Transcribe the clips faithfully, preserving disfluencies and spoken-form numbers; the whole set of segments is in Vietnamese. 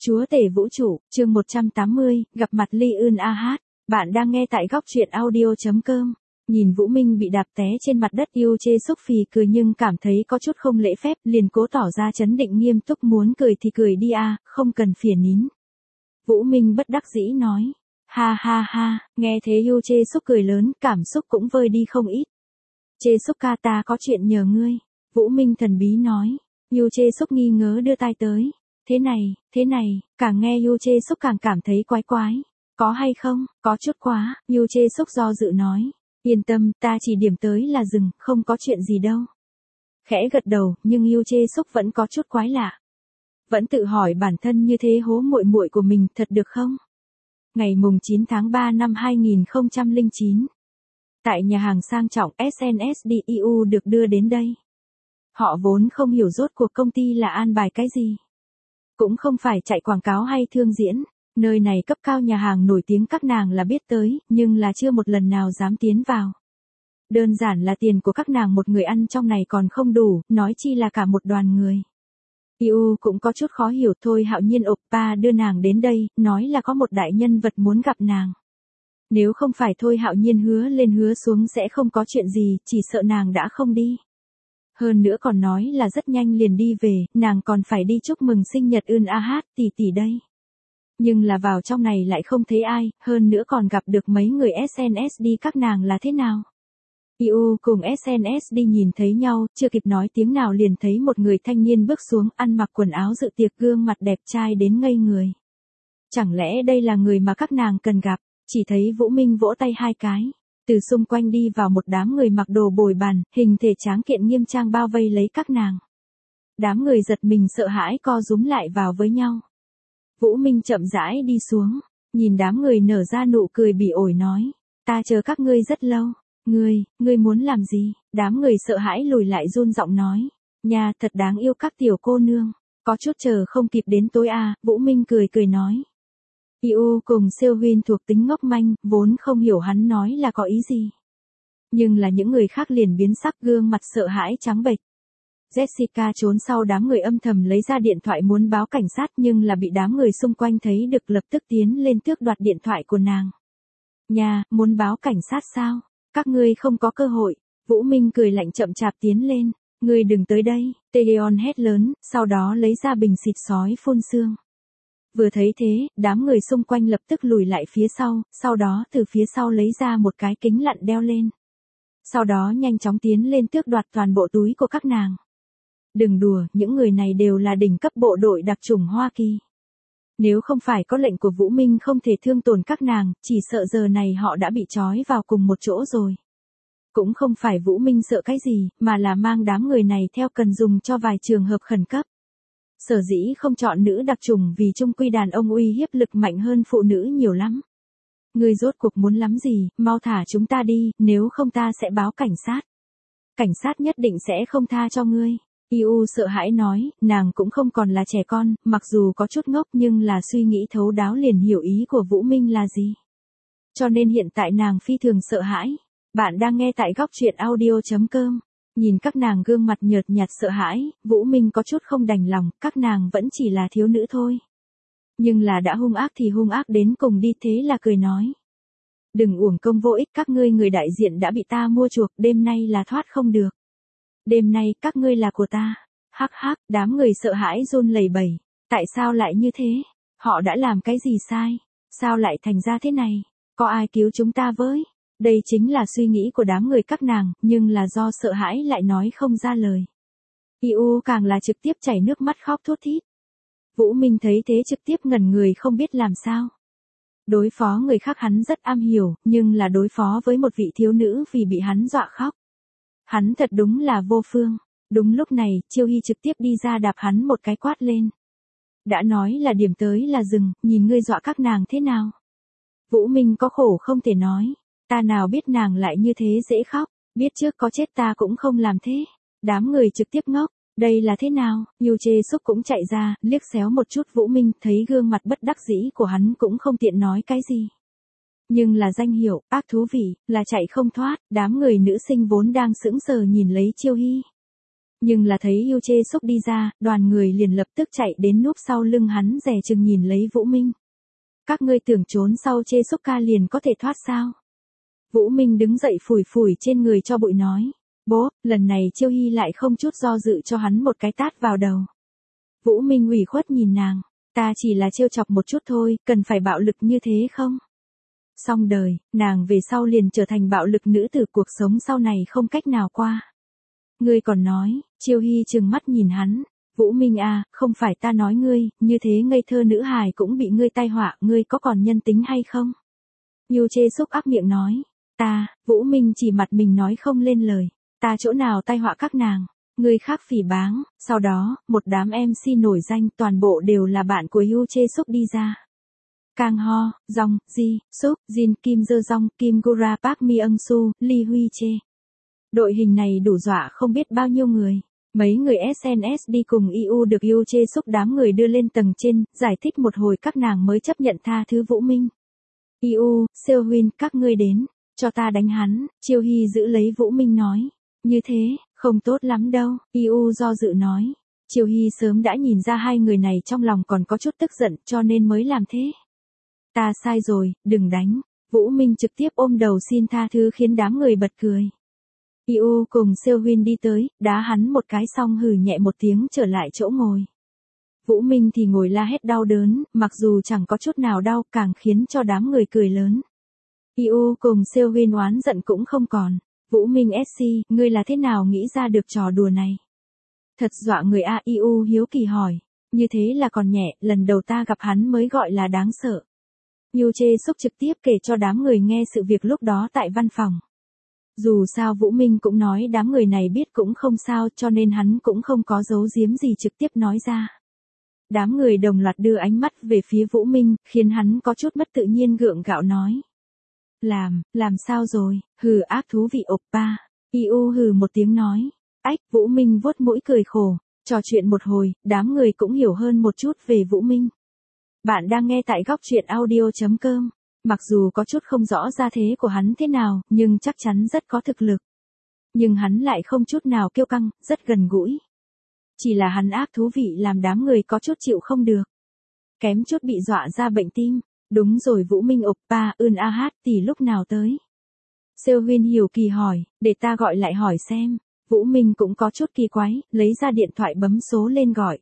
Chúa tể vũ trụ, chương một trăm tám mươi, gặp mặt Ly Ưn A Hát. Bạn đang nghe tại góc truyện audio.com. Nhìn Vũ Minh bị đạp té trên mặt đất, Yêu Chê xúc phì cười nhưng cảm thấy có chút không lễ phép, liền cố tỏ ra trấn định nghiêm túc, muốn cười thì cười đi a, không cần phiền nín. Vũ Minh bất đắc dĩ nói. Ha ha ha, nghe thế Yêu Chê xúc cười lớn, cảm xúc cũng vơi đi không ít. Chê xúc ca, ta có chuyện nhờ ngươi. Vũ Minh thần bí nói. Yêu Chê xúc nghi ngờ đưa tai tới. Thế này, thế này, càng nghe Yu Chê xúc càng cảm thấy quái quái. Có hay không, có chút quá, Yu Chê xúc do dự nói. Yên tâm, ta chỉ điểm tới là dừng, không có chuyện gì đâu. Khẽ gật đầu, nhưng Yu Chê xúc vẫn có chút quái lạ. Vẫn tự hỏi bản thân như thế hố muội muội của mình thật được không? Ngày mùng chín tháng ba năm hai nghìn không trăm lẻ chín. Tại nhà hàng sang trọng ét en ét đê e u được đưa đến đây. Họ vốn không hiểu rốt cuộc công ty là an bài cái gì. Cũng không phải chạy quảng cáo hay thương diễn, nơi này cấp cao nhà hàng nổi tiếng các nàng là biết tới, nhưng là chưa một lần nào dám tiến vào. Đơn giản là tiền của các nàng một người ăn trong này còn không đủ, nói chi là cả một đoàn người. Iu cũng có chút khó hiểu. Thôi Hạo Nhiên oppa đưa nàng đến đây, nói là có một đại nhân vật muốn gặp nàng. Nếu không phải Thôi Hạo Nhiên hứa lên hứa xuống sẽ không có chuyện gì, chỉ sợ nàng đã không đi. Hơn nữa còn nói là rất nhanh liền đi về, nàng còn phải đi chúc mừng sinh nhật Ưn A Hát tỷ tỷ đây. Nhưng là vào trong này lại không thấy ai, hơn nữa còn gặp được mấy người ét en ét đê các nàng là thế nào. Iu cùng ét en ét đê nhìn thấy nhau, chưa kịp nói tiếng nào liền thấy một người thanh niên bước xuống, ăn mặc quần áo dự tiệc, gương mặt đẹp trai đến ngây người. Chẳng lẽ đây là người mà các nàng cần gặp, chỉ thấy Vũ Minh vỗ tay hai cái. Từ xung quanh đi vào một đám người mặc đồ bồi bàn, hình thể tráng kiện nghiêm trang bao vây lấy các nàng. Đám người giật mình sợ hãi co rúm lại vào với nhau. Vũ Minh chậm rãi đi xuống, nhìn đám người nở ra nụ cười bỉ ổi nói. Ta chờ các ngươi rất lâu. Ngươi, ngươi muốn làm gì? Đám người sợ hãi lùi lại run giọng nói. Nhà thật đáng yêu các tiểu cô nương. Có chút chờ không kịp đến tối à, Vũ Minh cười cười nói. Iu cùng Siêu Huyên thuộc tính ngốc manh, vốn không hiểu hắn nói là có ý gì. Nhưng là những người khác liền biến sắc, gương mặt sợ hãi trắng bệch. Jessica trốn sau đám người âm thầm lấy ra điện thoại muốn báo cảnh sát, nhưng là bị đám người xung quanh thấy được, lập tức tiến lên tước đoạt điện thoại của nàng. Nhà, muốn báo cảnh sát sao? Các ngươi không có cơ hội. Vũ Minh cười lạnh chậm chạp tiến lên. Ngươi đừng tới đây, Taeyeon hét lớn, sau đó lấy ra bình xịt sói phun sương. Vừa thấy thế, đám người xung quanh lập tức lùi lại phía sau, sau đó từ phía sau lấy ra một cái kính lặn đeo lên. Sau đó nhanh chóng tiến lên tước đoạt toàn bộ túi của các nàng. Đừng đùa, những người này đều là đỉnh cấp bộ đội đặc chủng Hoa Kỳ. Nếu không phải có lệnh của Vũ Minh không thể thương tổn các nàng, chỉ sợ giờ này họ đã bị trói vào cùng một chỗ rồi. Cũng không phải Vũ Minh sợ cái gì, mà là mang đám người này theo cần dùng cho vài trường hợp khẩn cấp. Sở dĩ không chọn nữ đặc chủng vì chung quy đàn ông uy hiếp lực mạnh hơn phụ nữ nhiều lắm. Ngươi rốt cuộc muốn lắm gì, mau thả chúng ta đi, nếu không ta sẽ báo cảnh sát. Cảnh sát nhất định sẽ không tha cho ngươi. Iu sợ hãi nói, nàng cũng không còn là trẻ con, mặc dù có chút ngốc nhưng là suy nghĩ thấu đáo liền hiểu ý của Vũ Minh là gì. Cho nên hiện tại nàng phi thường sợ hãi. Bạn đang nghe tại góc truyện audio.com. Nhìn các nàng gương mặt nhợt nhạt sợ hãi, Vũ Minh có chút không đành lòng, các nàng vẫn chỉ là thiếu nữ thôi. Nhưng là đã hung ác thì hung ác đến cùng đi, thế là cười nói. Đừng uổng công vô ích, các ngươi người đại diện đã bị ta mua chuộc, đêm nay là thoát không được. Đêm nay các ngươi là của ta. Hắc hắc, đám người sợ hãi run lẩy bẩy. Tại sao lại như thế? Họ đã làm cái gì sai? Sao lại thành ra thế này? Có ai cứu chúng ta với? Đây chính là suy nghĩ của đám người các nàng, nhưng là do sợ hãi lại nói không ra lời. Iu càng là trực tiếp chảy nước mắt khóc thút thít. Vũ Minh thấy thế trực tiếp ngẩn người không biết làm sao. Đối phó người khác hắn rất am hiểu, nhưng là đối phó với một vị thiếu nữ vì bị hắn dọa khóc. Hắn thật đúng là vô phương. Đúng lúc này, Chiêu Hy trực tiếp đi ra đạp hắn một cái quát lên. Đã nói là điểm tới là dừng, nhìn ngươi dọa các nàng thế nào. Vũ Minh có khổ không thể nói. Ta nào biết nàng lại như thế dễ khóc, biết trước có chết ta cũng không làm thế. Đám người trực tiếp ngốc, đây là thế nào? Yu Chê xúc cũng chạy ra, liếc xéo một chút Vũ Minh, thấy gương mặt bất đắc dĩ của hắn cũng không tiện nói cái gì. Nhưng là danh hiệu, ác thú vị, là chạy không thoát, đám người nữ sinh vốn đang sững sờ nhìn lấy Chiêu Hy. Nhưng là thấy Yu Chê Súc đi ra, đoàn người liền lập tức chạy đến núp sau lưng hắn dè chừng nhìn lấy Vũ Minh. Các ngươi tưởng trốn sau Chê Súc ca liền có thể thoát sao? Vũ Minh đứng dậy phủi phủi trên người cho bụi nói. Bố, lần này Chiêu Hy lại không chút do dự cho hắn một cái tát vào đầu. Vũ Minh ủy khuất nhìn nàng. Ta chỉ là trêu chọc một chút thôi, cần phải bạo lực như thế không? Xong đời, nàng về sau liền trở thành bạo lực nữ tử, cuộc sống sau này không cách nào qua. Ngươi còn nói, Chiêu Hy trừng mắt nhìn hắn. Vũ Minh à, không phải ta nói ngươi, như thế ngây thơ nữ hài cũng bị ngươi tai họa, ngươi có còn nhân tính hay không? Yu Chê Súc ác miệng nói. Ta, Vũ Minh chỉ mặt mình nói không lên lời. Ta chỗ nào tai họa các nàng? Người khác phỉ báng, sau đó, một đám em xê nổi danh toàn bộ đều là bạn của Yu Chê Súc đi ra. Kang Ho, Jong, Ji, Suk, Jin, Kim Dơ Jong, Kim Gura, Park Mi Eung Su, Lee Huy Chê. Đội hình này đủ dọa không biết bao nhiêu người. Mấy người ét en ét đi cùng i u được Yu Chê Súc đám người đưa lên tầng trên, giải thích một hồi các nàng mới chấp nhận tha thứ Vũ Minh. i u, Seo Huynh, các ngươi đến, cho ta đánh hắn, Chiêu Hy giữ lấy Vũ Minh nói. Như thế, không tốt lắm đâu, i u do dự nói. Chiêu Hy sớm đã nhìn ra hai người này trong lòng còn có chút tức giận cho nên mới làm thế. Ta sai rồi, đừng đánh. Vũ Minh trực tiếp ôm đầu xin tha thứ khiến đám người bật cười. i u cùng Seo Huynh đi tới, đá hắn một cái xong hừ nhẹ một tiếng trở lại chỗ ngồi. Vũ Minh thì ngồi la hét đau đớn, mặc dù chẳng có chút nào đau càng khiến cho đám người cười lớn. i u cùng Seo Huynh oán giận cũng không còn. Vũ Minh ét xê, ngươi là thế nào nghĩ ra được trò đùa này? Thật dọa người a, i u hiếu kỳ hỏi. Như thế là còn nhẹ, lần đầu ta gặp hắn mới gọi là đáng sợ. Yu Chê Súc trực tiếp kể cho đám người nghe sự việc lúc đó tại văn phòng. Dù sao Vũ Minh cũng nói đám người này biết cũng không sao cho nên hắn cũng không có giấu giếm gì trực tiếp nói ra. Đám người đồng loạt đưa ánh mắt về phía Vũ Minh, khiến hắn có chút mất tự nhiên gượng gạo nói. Làm, làm sao rồi, hừ ác thú vị oppa. i u hừ một tiếng nói. Ách, Vũ Minh vuốt mũi cười khổ. Trò chuyện một hồi, đám người cũng hiểu hơn một chút về Vũ Minh. Bạn đang nghe tại góc truyện audio chấm com. Mặc dù có chút không rõ ra thế của hắn thế nào, nhưng chắc chắn rất có thực lực. Nhưng hắn lại không chút nào kiêu căng, rất gần gũi. Chỉ là hắn ác thú vị làm đám người có chút chịu không được. Kém chút bị dọa ra bệnh tim. Đúng rồi Vũ Minh oppa, ưn a hát tỷ lúc nào tới? Seo Huynh hiểu kỳ hỏi, để ta gọi lại hỏi xem. Vũ Minh cũng có chút kỳ quái, lấy ra điện thoại bấm số lên gọi.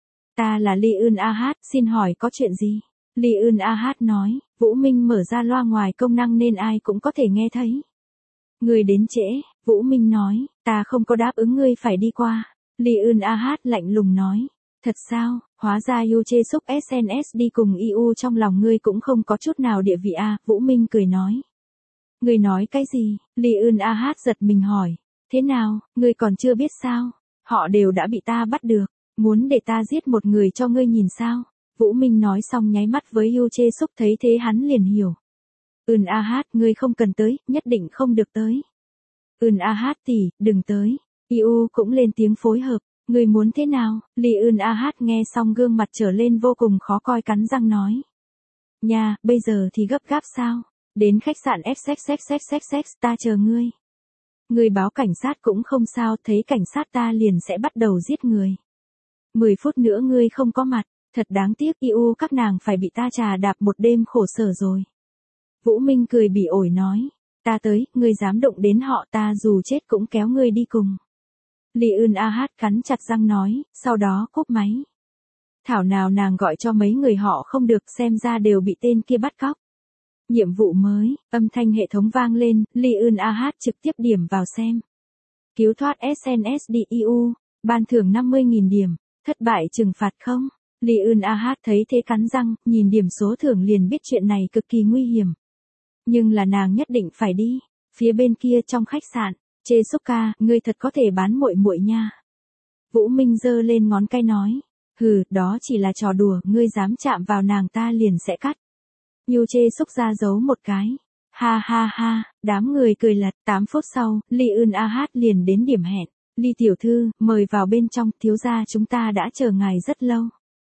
Ta là Lee Eun A Hát, xin hỏi có chuyện gì? Lee Eun A Hát nói, Vũ Minh mở ra loa ngoài công năng nên ai cũng có thể nghe thấy. Người đến trễ, Vũ Minh nói, ta không có đáp ứng ngươi phải đi qua. Lee Eun A Hát lạnh lùng nói, thật sao, hóa ra Yu Chê Súc ét en ét đi cùng i u trong lòng ngươi cũng không có chút nào địa vị a, Vũ Minh cười nói. Ngươi nói cái gì? Lee Eun A Hát giật mình hỏi, thế nào, ngươi còn chưa biết sao? Họ đều đã bị ta bắt được, muốn để ta giết một người cho ngươi nhìn sao? Vũ Minh nói xong nháy mắt với Yu Chê Súc thấy thế hắn liền hiểu. Eun A Hát, ngươi không cần tới, nhất định không được tới. Eun A Hát tỷ, đừng tới. i u cũng lên tiếng phối hợp. Người muốn thế nào? Lee Eun A Hát nghe xong gương mặt trở lên vô cùng khó coi cắn răng nói. Nha, bây giờ thì gấp gáp sao? Đến khách sạn ép xê ích xê ích xê ích xê ích ta chờ ngươi. Ngươi báo cảnh sát cũng không sao, thấy cảnh sát ta liền sẽ bắt đầu giết người. mười phút nữa ngươi không có mặt, thật đáng tiếc i u các nàng phải bị ta trà đạp một đêm khổ sở rồi. Vũ Minh cười bỉ ổi nói, ta tới, ngươi dám động đến họ ta dù chết cũng kéo ngươi đi cùng. Lee Eun A Hát cắn chặt răng nói, sau đó cúp máy. Thảo nào nàng gọi cho mấy người họ không được, xem ra đều bị tên kia bắt cóc. Nhiệm vụ mới, âm thanh hệ thống vang lên, Lee Eun A Hát trực tiếp điểm vào xem. Cứu thoát ét en ét đi i u, ban thưởng năm mươi nghìn điểm, thất bại trừng phạt không? Lee Eun A Hát thấy thế cắn răng, nhìn điểm số thưởng liền biết chuyện này cực kỳ nguy hiểm. Nhưng là nàng nhất định phải đi, phía bên kia trong khách sạn. Chê Súc ca, ngươi thật có thể bán muội muội nha. Vũ Minh giơ lên ngón cái nói, hừ, đó chỉ là trò đùa, ngươi dám chạm vào nàng ta liền sẽ cắt. Yu Chê Súc ra giấu một cái. Ha ha ha, đám người cười lật, tám phút sau, Lee Eun A Hát liền đến điểm hẹn. Lee tiểu thư, mời vào bên trong, thiếu gia chúng ta đã chờ ngài rất lâu.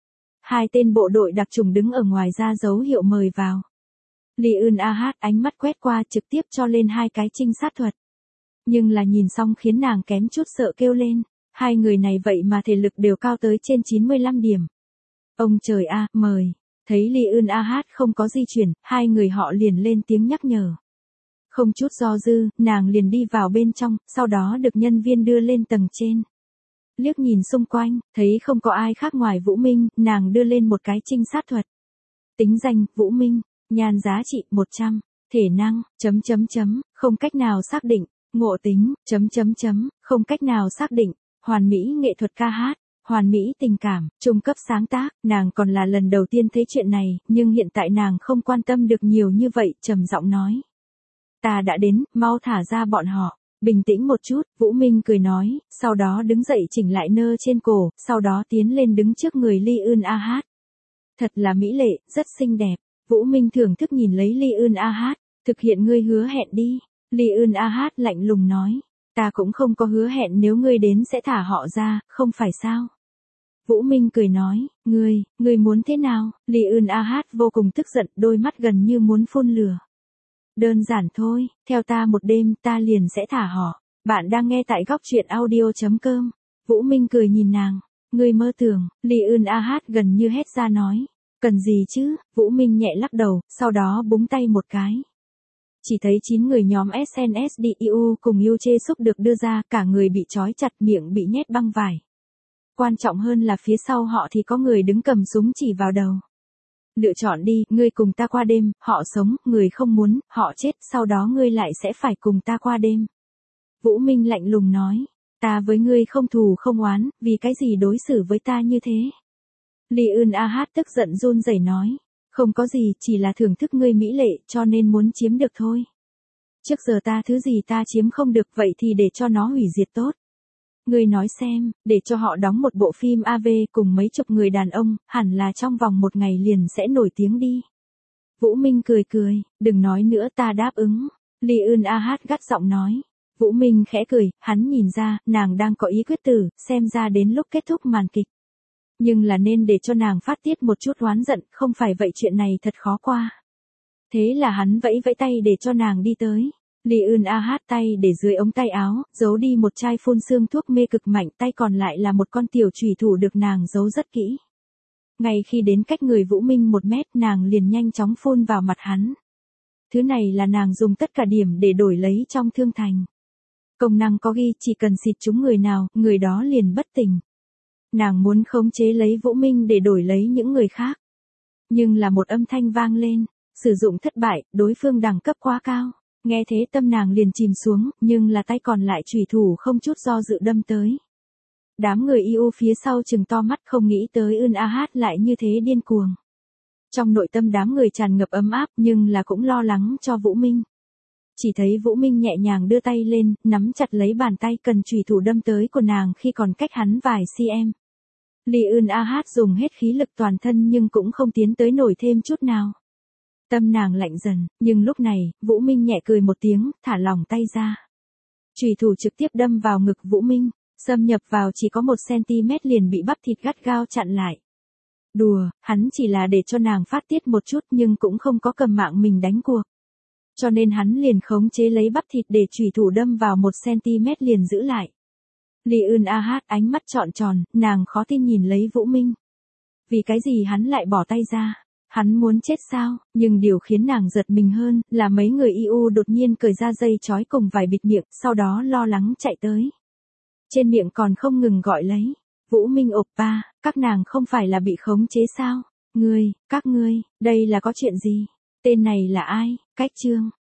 Hai tên bộ đội đặc trùng đứng ở ngoài ra dấu hiệu mời vào. Lee Eun A Hát ánh mắt quét qua trực tiếp cho lên hai cái trinh sát thuật. Nhưng là nhìn xong khiến nàng kém chút sợ kêu lên. Hai người này vậy mà thể lực đều cao tới trên chín mươi lăm điểm. Ông trời a, mời. Thấy Ly Ưn A Hát không có di chuyển, hai người họ liền lên tiếng nhắc nhở. Không chút do dư, nàng liền đi vào bên trong, sau đó được nhân viên đưa lên tầng trên. Liếc nhìn xung quanh, thấy không có ai khác ngoài Vũ Minh, nàng đưa lên một cái trinh sát thuật. Tính danh, Vũ Minh, nhan giá trị, một trăm, thể năng, chấm chấm chấm, không cách nào xác định, ngộ tính, chấm chấm chấm, không cách nào xác định, hoàn mỹ nghệ thuật ca hát, hoàn mỹ tình cảm, trung cấp sáng tác, nàng còn là lần đầu tiên thấy chuyện này, nhưng hiện tại nàng không quan tâm được nhiều như vậy, trầm giọng nói. Ta đã đến, mau thả ra bọn họ. Bình tĩnh một chút, Vũ Minh cười nói, sau đó đứng dậy chỉnh lại nơ trên cổ, sau đó tiến lên đứng trước người Ly Ưn A Hát. Thật là mỹ lệ, rất xinh đẹp. Vũ Minh thưởng thức nhìn lấy Ly Ưn A Hát, thực hiện ngươi hứa hẹn đi. Ly Ưn A Hát lạnh lùng nói, ta cũng không có hứa hẹn nếu ngươi đến sẽ thả họ ra, không phải sao? Vũ Minh cười nói, ngươi, ngươi muốn thế nào? Ly Ưn A Hát vô cùng tức giận, đôi mắt gần như muốn phun lửa. Đơn giản thôi, theo ta một đêm ta liền sẽ thả họ. Bạn đang nghe tại góc truyện audio chấm com. Vũ Minh cười nhìn nàng. Ngươi mơ tưởng, Ly Ưn A Hát gần như hét ra nói. Cần gì chứ, Vũ Minh nhẹ lắc đầu, sau đó búng tay một cái. Chỉ thấy chín người nhóm ét en ét đê i u cùng Yu Chê Súc được đưa ra, cả người bị trói chặt, miệng bị nhét băng vải. Quan trọng hơn là phía sau họ thì có người đứng cầm súng chỉ vào đầu. Lựa chọn đi, ngươi cùng ta qua đêm, họ sống, người không muốn, họ chết, sau đó ngươi lại sẽ phải cùng ta qua đêm. Vũ Minh lạnh lùng nói, ta với ngươi không thù không oán, vì cái gì đối xử với ta như thế? Ly Ưn A Hát tức giận run rẩy nói, không có gì, chỉ là thưởng thức ngươi mỹ lệ, cho nên muốn chiếm được thôi. Trước giờ ta thứ gì ta chiếm không được, vậy thì để cho nó hủy diệt tốt. Ngươi nói xem, để cho họ đóng một bộ phim a vê cùng mấy chục người đàn ông, hẳn là trong vòng một ngày liền sẽ nổi tiếng đi. Vũ Minh cười cười, đừng nói nữa ta đáp ứng. Ly Ưn A Hát gắt giọng nói. Vũ Minh khẽ cười, hắn nhìn ra, nàng đang có ý quyết tử, xem ra đến lúc kết thúc màn kịch. Nhưng là nên để cho nàng phát tiết một chút oán giận, không phải vậy chuyện này thật khó qua. Thế là hắn vẫy vẫy tay để cho nàng đi tới. Ly Ưn A Hát tay để dưới ống tay áo, giấu đi một chai phun sương thuốc mê cực mạnh, tay còn lại là một con tiểu chùy thủ được nàng giấu rất kỹ. Ngay khi đến cách người Vũ Minh một mét, nàng liền nhanh chóng phun vào mặt hắn. Thứ này là nàng dùng tất cả điểm để đổi lấy trong thương thành. Công năng có ghi chỉ cần xịt trúng người nào, người đó liền bất tỉnh. Nàng muốn khống chế lấy Vũ Minh để đổi lấy những người khác. Nhưng là một âm thanh vang lên, sử dụng thất bại, đối phương đẳng cấp quá cao. Nghe thế tâm nàng liền chìm xuống, nhưng là tay còn lại chùy thủ không chút do dự đâm tới. Đám người i u phía sau trừng to mắt không nghĩ tới Ưn A Hát lại như thế điên cuồng. Trong nội tâm đám người tràn ngập ấm áp nhưng là cũng lo lắng cho Vũ Minh. Chỉ thấy Vũ Minh nhẹ nhàng đưa tay lên, nắm chặt lấy bàn tay cần chùy thủ đâm tới của nàng khi còn cách hắn vài cm. Ly Ưn A Hát dùng hết khí lực toàn thân nhưng cũng không tiến tới nổi thêm chút nào. Tâm nàng lạnh dần, nhưng lúc này, Vũ Minh nhẹ cười một tiếng, thả lỏng tay ra. Chùy thủ trực tiếp đâm vào ngực Vũ Minh, xâm nhập vào chỉ có một xăng-ti-mét liền bị bắp thịt gắt gao chặn lại. Đùa, hắn chỉ là để cho nàng phát tiết một chút nhưng cũng không có cầm mạng mình đánh cuộc. Cho nên hắn liền khống chế lấy bắp thịt để chùy thủ đâm vào một xăng-ti-mét liền giữ lại. Ly Ưn A Hát ánh mắt trọn tròn, nàng khó tin nhìn lấy Vũ Minh. Vì cái gì hắn lại bỏ tay ra? Hắn muốn chết sao? Nhưng điều khiến nàng giật mình hơn là mấy người i u đột nhiên cởi ra dây trói cùng vải bịt miệng, sau đó lo lắng chạy tới. Trên miệng còn không ngừng gọi lấy. Vũ Minh oppa, các nàng không phải là bị khống chế sao? Ngươi, các ngươi, đây là có chuyện gì? Tên này là ai? Cách chương.